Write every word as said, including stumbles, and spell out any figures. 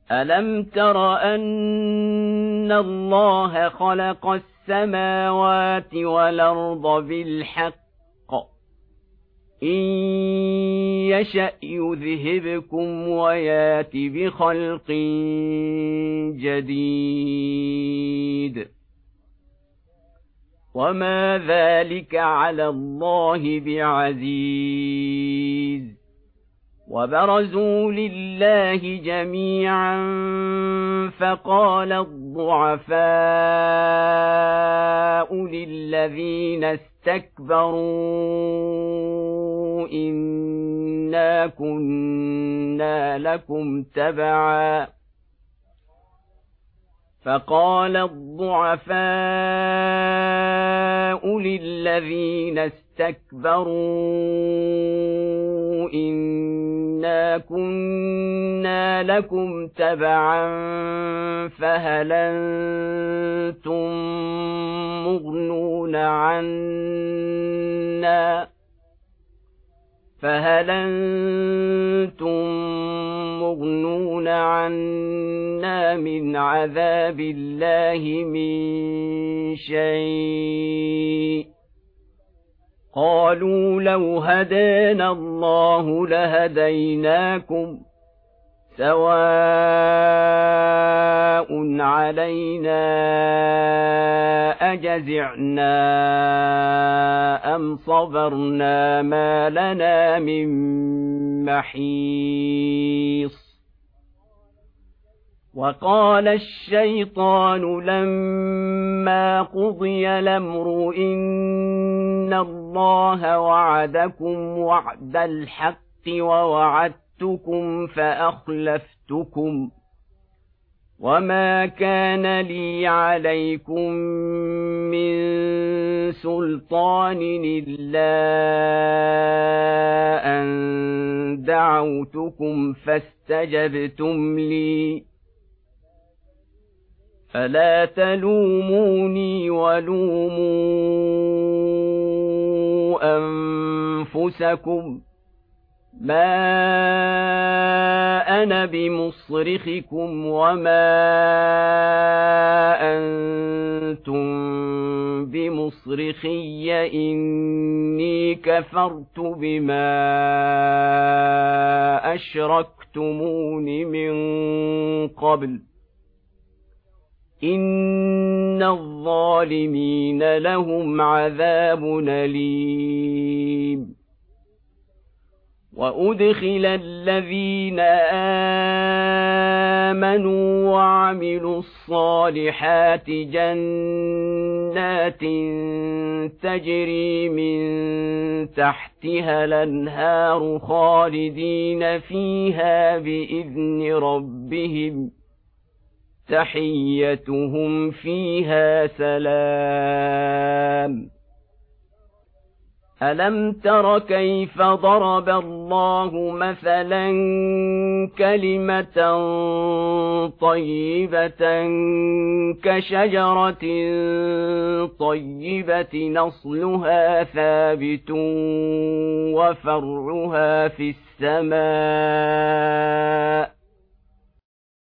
ألم تر أن الله خلق السماوات والأرض بالحق إن يشأ يذهبكم ويات بخلق جديد وما ذلك على الله بعزيز وبرزوا لله جميعا فقال الضعفاء للذين استكبروا إنا كنا لكم تبعا فقال الضعفاء للذين استكبروا إنا كنا لكم تبعا فهل أنتم مغنون عنا فهل أنتم مغنون عنا من عذاب الله من شيء قالوا لو هدانا الله لهديناكم سواء علينا أجزعنا أم صبرنا ما لنا من محيص وقال الشيطان لما قضي الأمر إن الله وعدكم وعد الحق ووعدتكم فأخلفتكم وما كان لي عليكم من سلطان إلا أن دعوتكم فاستجبتم لي فلا تلوموني ولوموا أنفسكم ما أنا بمصرخكم وما أنتم بمصرخي إني كفرت بما أشركتمون من قبل إن الظالمين لهم عذاب أليم وأدخل الذين آمنوا وعملوا الصالحات جنات تجري من تحتها الأنهار خالدين فيها بإذن ربهم تحيتهم فيها سلام ألم تر كيف ضرب الله مثلا كلمة طيبة كشجرة طيبة نصلها ثابت وفرعها في السماء